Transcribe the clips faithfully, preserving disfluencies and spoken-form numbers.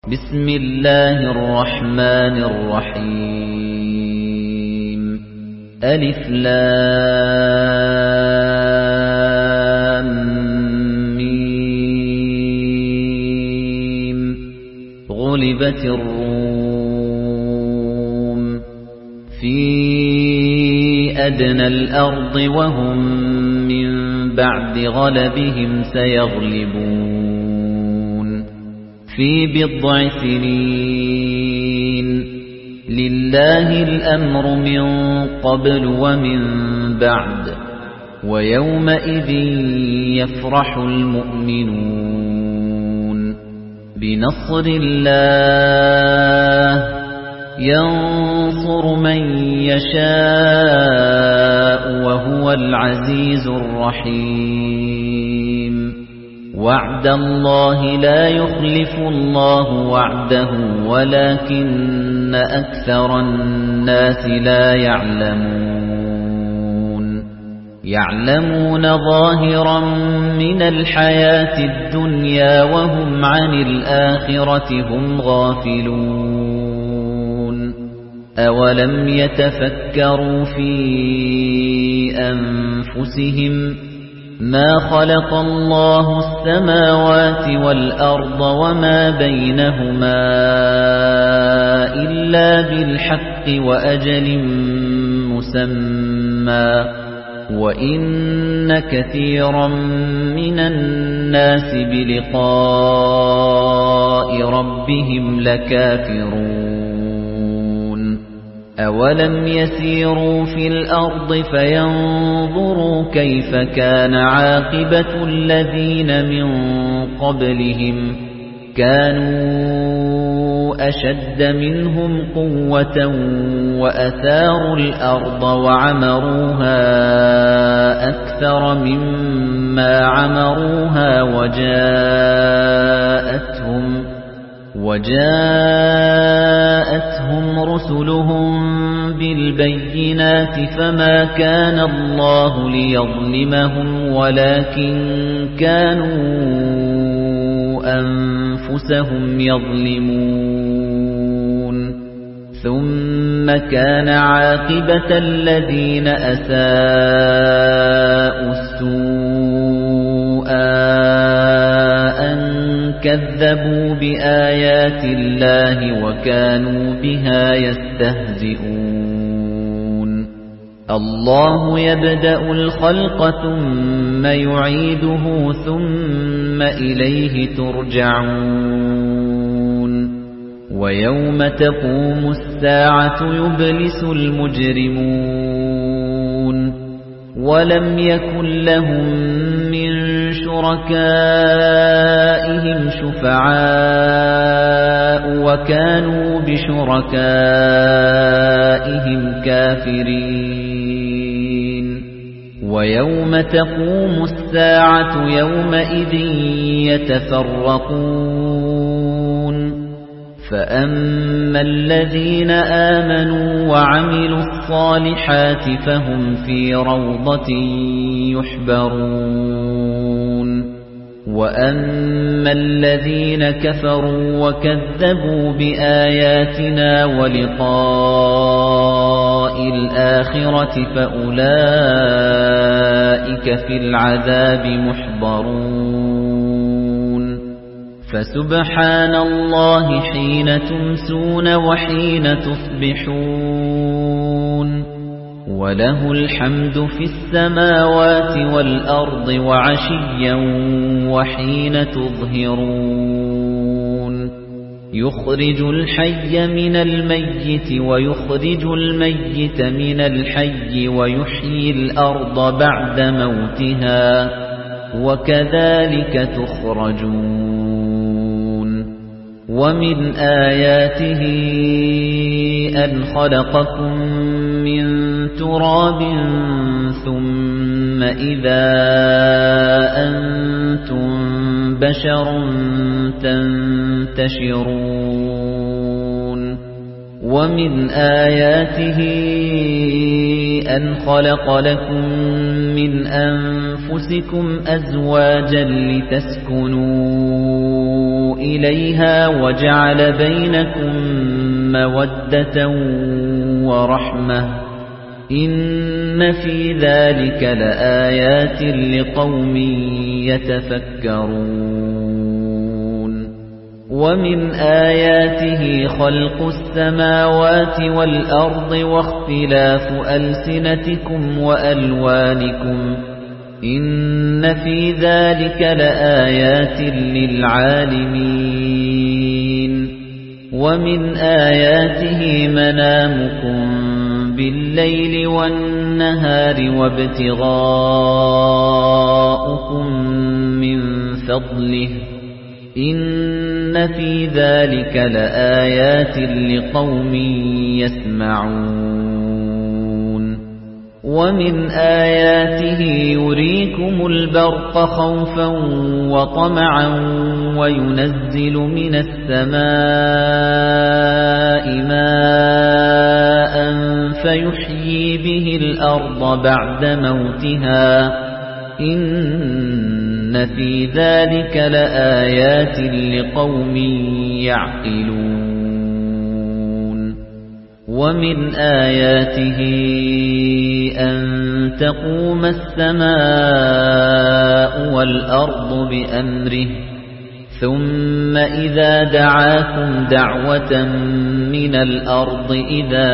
بسم الله الرحمن الرحيم ألف لام ميم غلبت الروم في أدنى الأرض وهم من بعد غلبهم سيغلبون في بضع سنين لله الأمر من قبل ومن بعد ويومئذ يفرح المؤمنون بنصر الله ينصر من يشاء وهو العزيز الرحيم وعد الله لا يخلف الله وعده ولكن أكثر الناس لا يعلمون يعلمون ظاهرا من الحياة الدنيا وهم عن الآخرة هم غافلون أولم يتفكروا في أنفسهم ما خلق الله السماوات والأرض وما بينهما إلا بالحق وأجل مسمى وإن كثيرا من الناس بلقاء ربهم لكافرون أولم يسيروا في الأرض فينظروا كيف كان عاقبة الذين من قبلهم كانوا أشد منهم قوة وأثاروا الأرض وعمروها أكثر مما عمروها وجاءتهم وجاءتهم رسلهم بالبينات فما كان الله ليظلمهم ولكن كانوا أنفسهم يظلمون ثم كان عاقبة الذين أساءوا السوء أن كذبوا بآيات الله وكانوا بها يستهزئون الله يبدأ الخلق ثم يعيده ثم إليه ترجعون ويوم تقوم الساعة يبلس المجرمون ولم يكن لهم من شركائهم شفعاء وكانوا بشركائهم كافرين ويوم تقوم الساعة يومئذ يتفرقون فأما الذين آمنوا وعملوا الصالحات فهم في روضة يحبرون وأما الذين كفروا وكذبوا بآياتنا ولقاء الآخرة فأولئك في العذاب محضرون فسبحان الله حين تمسون وحين تصبحون وله الحمد في السماوات والأرض وعشيا وحين تظهرون يخرج الحي من الميت ويخرج الميت من الحي ويحيي الأرض بعد موتها وكذلك تخرجون ومن آياته أن خلقكم من تراب ثم إذا أنتم بشر تنتشرون ومن آياته أن خلق لكم من أنفسكم أزواجا لتسكنوا إِلَيْهَا وَجَعَلَ بَيْنَكُم مَّوَدَّةً وَرَحْمَةً إِنَّ فِي ذَلِكَ لَآيَاتٍ لِقَوْمٍ يَتَفَكَّرُونَ وَمِنْ آيَاتِهِ خَلْقُ السَّمَاوَاتِ وَالْأَرْضِ وَاخْتِلَافُ أَلْسِنَتِكُمْ وَأَلْوَانِكُمْ إِنَّ فِي ذَلِكَ لَآيَاتٍ لِلْعَالِمِينَ وَمِنْ آيَاتِهِ مَنَامُكُمْ بِاللَّيْلِ وَالنَّهَارِ وَابْتِغَاؤُكُمْ مِنْ فَضْلِهِ إِنَّ فِي ذَلِكَ لَآيَاتٍ لِقَوْمٍ يَسْمَعُونَ وَمِنْ آيَاتِهِ يُرِيكُمُ الْبَرْقَ خَوْفًا وَطَمَعًا وَيُنَزِّلُ مِنَ السَّمَاءِ مَاءً فَيُحْيِي بِهِ الْأَرْضَ بَعْدَ مَوْتِهَا إِنَّ فِي ذَلِكَ لَآيَاتٍ لِقَوْمٍ يَعْقِلُونَ وَمِنْ آيَاتِهِ أَن تَقُومَ السَّمَاءُ وَالْأَرْضُ بِأَمْرِهِ ثُمَّ إِذَا دَعَاكُمْ دَعْوَةً مِنَ الْأَرْضِ إِذَا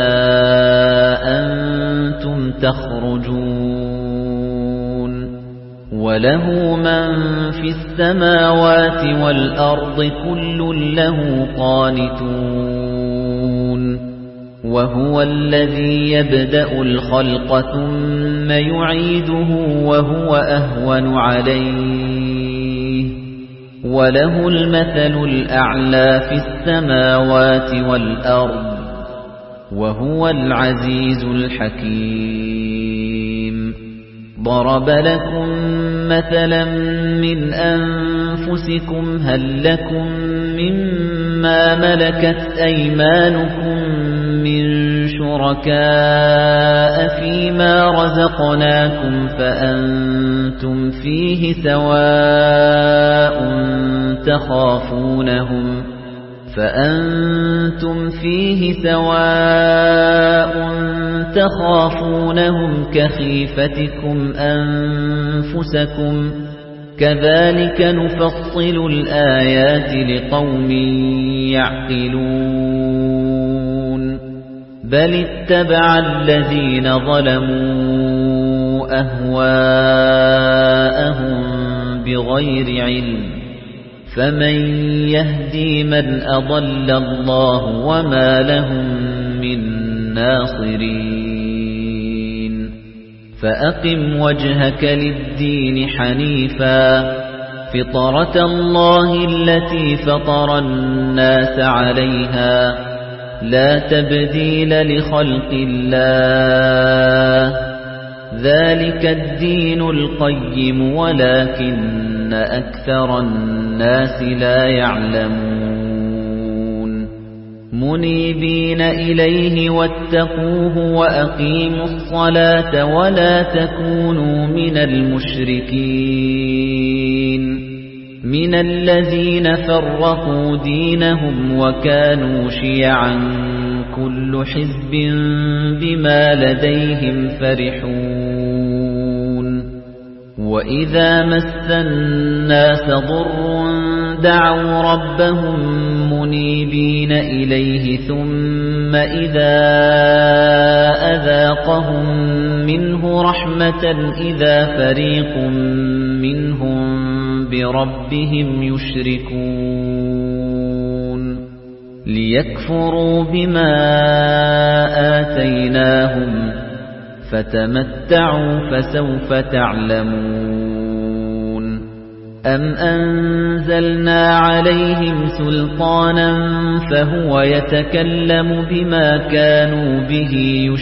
أَنْتُمْ تَخْرُجُونَ وَلَهُ مَن فِي السَّمَاوَاتِ وَالْأَرْضِ كُلٌّ لَّهُ قَانِتُونَ وَهُوَ الَّذِي يَبْدَأُ الْخَلْقَ ثُمَّ يُعِيدُهُ وَهُوَ أَهْوَنُ عَلَيْهِ وَلَهُ الْمَثَلُ الْأَعْلَى فِي السَّمَاوَاتِ وَالْأَرْضِ وَهُوَ الْعَزِيزُ الْحَكِيمُ ضَرَبَ لَكُم مَّثَلًا مِّنْ أَنفُسِكُمْ هَل لَّكُم مِّمَّا مَلَكَتْ أَيْمَانُكُم مِّن شُرَكَاءَ فِيمَا رَزَقْنَاكُمْ فَأَنتُمْ فِيهِ سَوَاءٌ تَخَافُونَهُمْ فَأَنتُمْ فِيهِ سَوَاءٌ تَخَافُونَهُمْ كَخِيفَتِكُمْ أَنفُسَكُمْ كَذَلِكَ نُفَصِّلُ الْآيَاتِ لِقَوْمٍ يَعْقِلُونَ بَلِ اتَّبَعَ الَّذِينَ ظَلَمُوا أَهْوَاءَهُم بِغَيْرِ عِلْمٍ فَمَن يَهْدِي مَنْ أَضَلَّ اللَّهُ وَمَا لَهُم مِّن نَّاصِرِينَ فَأَقِمْ وَجْهَكَ لِلدِّينِ حَنِيفًا فِطْرَةَ اللَّهِ الَّتِي فَطَرَ النَّاسَ عَلَيْهَا لَا تَبْدِيلَ لِخَلْقِ اللَّهِ ذَلِكَ الدِّينُ الْقَيِّمُ وَلَكِنَّ أَكْثَرَ النَّاسِ لَا يَعْلَمُونَ مُنِيبِينَ إِلَيْهِ وَاتَّقُوهُ وَأَقِيمُوا الصَّلَاةَ وَلَا تَكُونُوا مِنَ الْمُشْرِكِينَ مِنَ الَّذِينَ فَرَّقُوا دِينَهُمْ وَكَانُوا شِيَعًا كُلُّ حِزْبٍ بِمَا لَدَيْهِمْ فَرِحُونَ وَإِذَا مَسَّ النَّاسَ ضُرٌّ دَعَوْا رَبَّهُم مُنِيبِينَ إِلَيْهِ ثُمَّ إِذَا أَذَاقَهُم مِّنْهُ رَحْمَةً إِذَا فَرِيقٌ مِّنْهُم بِرَبِّهِمْ يُشْرِكُونَ لِيَكْفُرُوا بِمَا آتَيْنَاهُمْ فَتَمَتَّعُوا فَسَوْفَ تَعْلَمُونَ أَمْ أَنزَلْنَا عَلَيْهِمْ سُلْطَانًا فَهُوَ يَتَكَلَّمُ بِمَا كَانُوا بِهِ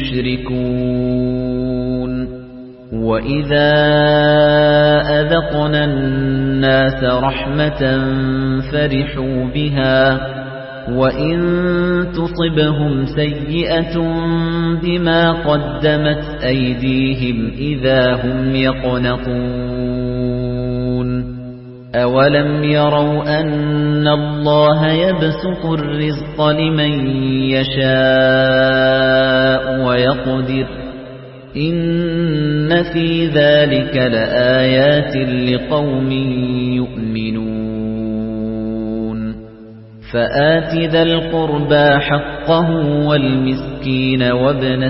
يُشْرِكُونَ وَإِذَا أَذَقْنَا النَّاسَ رَحْمَةً فَرِحُوا بِهَا وَإِن تُصِبْهُمْ سَيِّئَةٌ بِمَا قَدَّمَتْ أَيْدِيهِمْ إِذَا هُمْ يَقْنَطُونَ أَوَلَمْ يَرَوْا أَنَّ اللَّهَ يَبْسُطُ الرِّزْقَ لِمَن يَشَاءُ وَيَقْدِرُ إِنَّ فِي ذَلِكَ لَآيَاتٍ لِقَوْمٍ يُؤْمِنُونَ فَآتِ ذَا الْقُرْبَى حَقَّهُ وَالْمِسْكِينَ وَابْنَ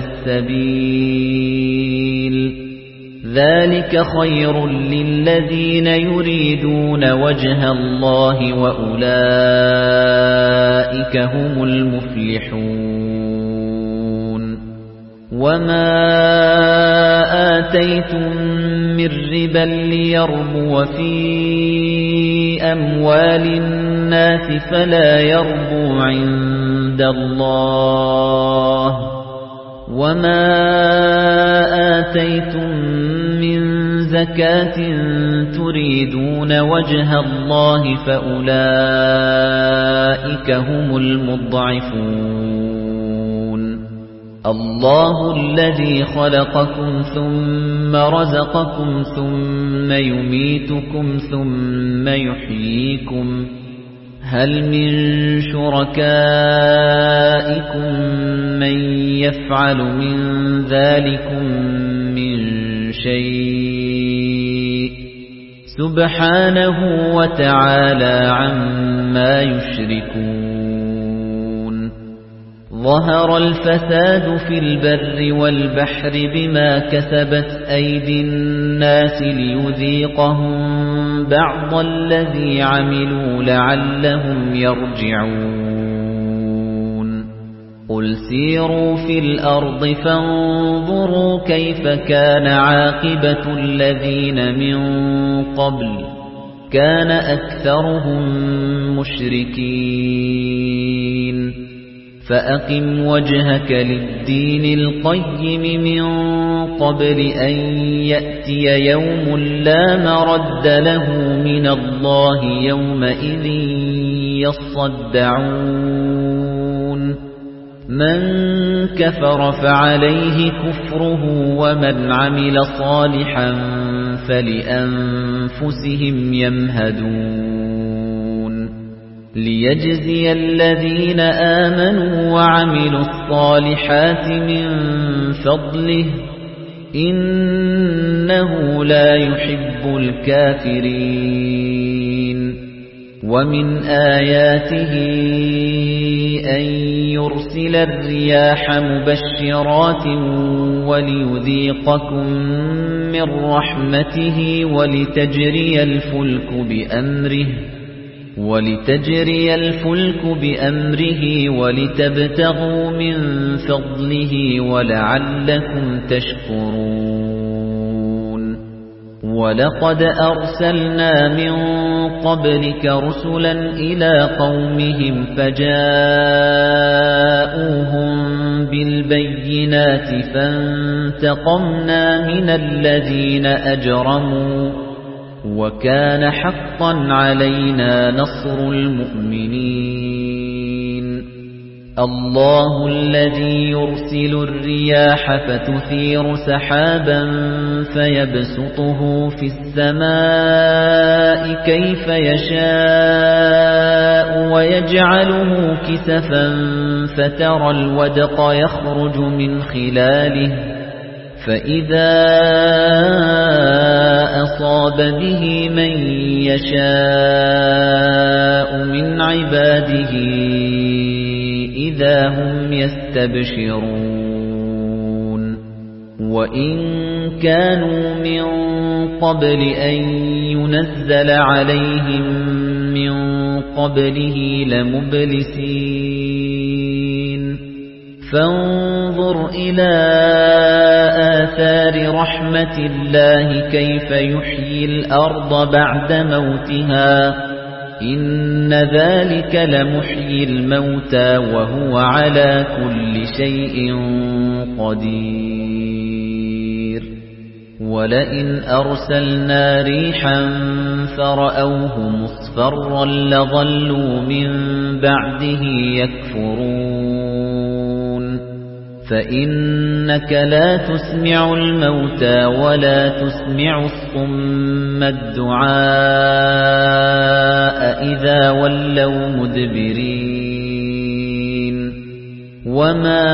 السَّبِيلِ ذَلِكَ خَيْرٌ لِّلَّذِينَ يُرِيدُونَ وَجْهَ اللَّهِ وَأُولَئِكَ هُمُ الْمُفْلِحُونَ وَمَا آتَيْتُم مِّن رِّبًا لِّيَرْبُوَ فِي أَمْوَالِ النَّاسِ فَلَا يَرْبُو عِندَ اللَّهِ وَمَا آتَيْتُم مِّن زَكَاةٍ تُرِيدُونَ وَجْهَ اللَّهِ فَأُولَئِكَ هُمُ الْمُضْعِفُونَ اللَّهُ الَّذِي خَلَقَكُمْ ثُمَّ رَزَقَكُمْ ثُمَّ يُمِيتُكُمْ ثُمَّ يُحْيِيكُمْ هَلْ مِن شُرَكَائِكُم مَّن يَفْعَلُ مِن ذَلِكُم مِّن شَيْءٍ سُبْحَانَهُ وَتَعَالَى عَمَّا يُشْرِكُونَ ظَهَرَ الْفَسَادُ فِي الْبَرِّ وَالْبَحْرِ بِمَا كَسَبَتْ أَيْدِي النَّاسِ لِيُذِيقَهُم بَعْضَ الَّذِي عَمِلُوا لَعَلَّهُمْ يَرْجِعُونَ قُلْ سِيرُوا فِي الْأَرْضِ فَانظُرُوا كَيْفَ كَانَ عَاقِبَةُ الَّذِينَ مِن قَبْلُ كَانَ أَكْثَرُهُم مُشْرِكِينَ فَأَقِمْ وَجْهَكَ لِلدِّينِ الْقَيِّمِ مِنْ قَبْلِ أَنْ يَأْتِيَ يَوْمٌ لَا مَرَدَّ لَهُ مِنَ اللَّهِ يَوْمَئِذٍ يَصَّدَّعُونَ مَنْ كَفَرَ فَعَلَيْهِ كُفْرُهُ وَمَنْ عَمِلَ صَالِحًا فَلِأَنفُسِهِمْ يَمْهَدُونَ لِيَجْزِيَ الَّذِينَ آمَنُوا وَعَمِلُوا الصَّالِحَاتِ مِنْ فَضْلِهِ إِنَّهُ لَا يُحِبُّ الْكَافِرِينَ وَمِنْ آيَاتِهِ أَنْ يُرْسِلَ الرِّيَاحَ مُبَشِّرَاتٍ وَلِيُذِيقَكُم مِّن رَّحْمَتِهِ وَلِتَجْرِيَ الْفُلْكُ بِأَمْرِهِ وَلِتَجْرِيَ الْفُلْكُ بِأَمْرِهِ وَلِتَبْتَغُوا مِنْ فَضْلِهِ وَلَعَلَّكُمْ تَشْكُرُونَ وَلَقَدْ أَرْسَلْنَا مِنْ قَبْلِكَ رُسُلًا إِلَى قَوْمِهِمْ فَجَاءُوهُم بِالْبَيِّنَاتِ فَانْتَقَمْنَا مِنَ الَّذِينَ أَجْرَمُوا وَكَانَ حَقًّا عَلَيْنَا نَصْرُ الْمُؤْمِنِينَ اللَّهُ الَّذِي يُرْسِلُ الرِّيَاحَ فَتُثِيرُ سَحَابًا فَيَبْسُطُهُ فِي السَّمَاءِ كَيْفَ يَشَاءُ وَيَجْعَلُهُ كِسَفًا فَتَرَى الْوَدْقَ يَخْرُجُ مِنْ خِلَالِهِ فَإِذَا أَصَابَ بِهِ مَن يَشَاءُ مِنْ عِبَادِهِ إِذَا هُمْ يَسْتَبْشِرُونَ وَإِن كَانُوا مِن قَبْلِ أَن يُنَزَّلَ عَلَيْهِم مِّن قَبْلِهِ لَمُبْلِسِينَ فانظر إلى آثار رحمة الله كيف يحيي الأرض بعد موتها إن ذلك لمحيي الموتى وهو على كل شيء قدير ولئن أرسلنا ريحا فرأوه مصفرا لظلوا من بعده يكفرون فإنك لا تسمع الموتى ولا تسمع الصم الدعاء إذا ولوا مدبرين وما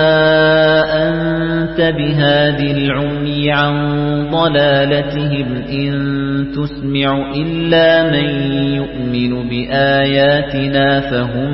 أنت بهاد العمي عن ضلالتهم إن تسمع إلا من يؤمن بآياتنا فهم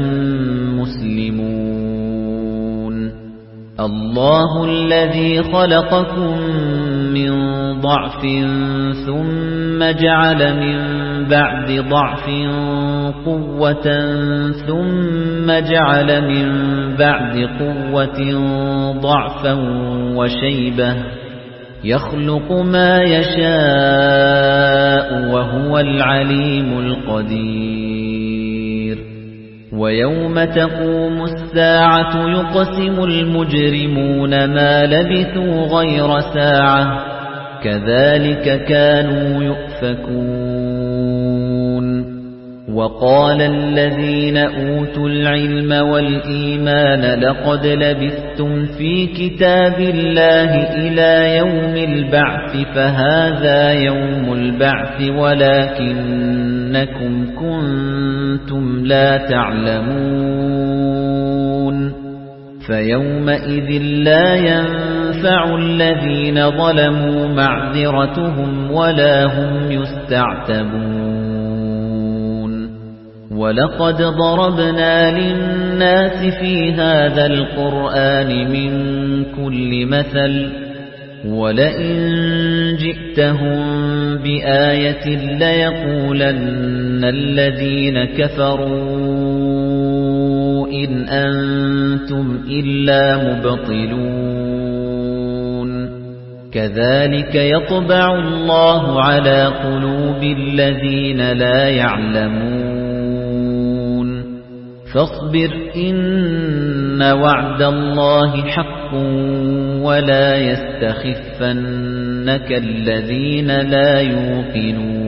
مسلمون الله الذي خلقكم من ضعف ثم جعل من بعد ضعف قوة ثم جعل من بعد قوة ضعفا وشيبة يخلق ما يشاء وهو العليم القدير ويوم تقوم الساعة يقسم المجرمون ما لبثوا غير ساعة كذلك كانوا يؤفكون وقال الذين أوتوا العلم والإيمان لقد لبثتم في كتاب الله إلى يوم البعث فهذا يوم البعث ولكنكم كنتم لا تعلمون فيومئذ لا ينفع الذين ظلموا معذرتهم ولا هم يستعتبون وَلَقَدْ ضَرَبْنَا لِلنَّاسِ فِي هَذَا الْقُرْآنِ مِنْ كُلِّ مَثَلٍ وَلَئِنْ جِئْتَهُمْ بِآيَةٍ لَيَقُولَنَّ الَّذِينَ كَفَرُوا إِنْ أَنْتُمْ إِلَّا مُبْطِلُونَ كَذَلِكَ يَطْبَعُ اللَّهُ عَلَى قُلُوبِ الَّذِينَ لا يَعْلَمُونَ فاصبر إن وعد الله حق ولا يستخفنك الذين لا يوقنون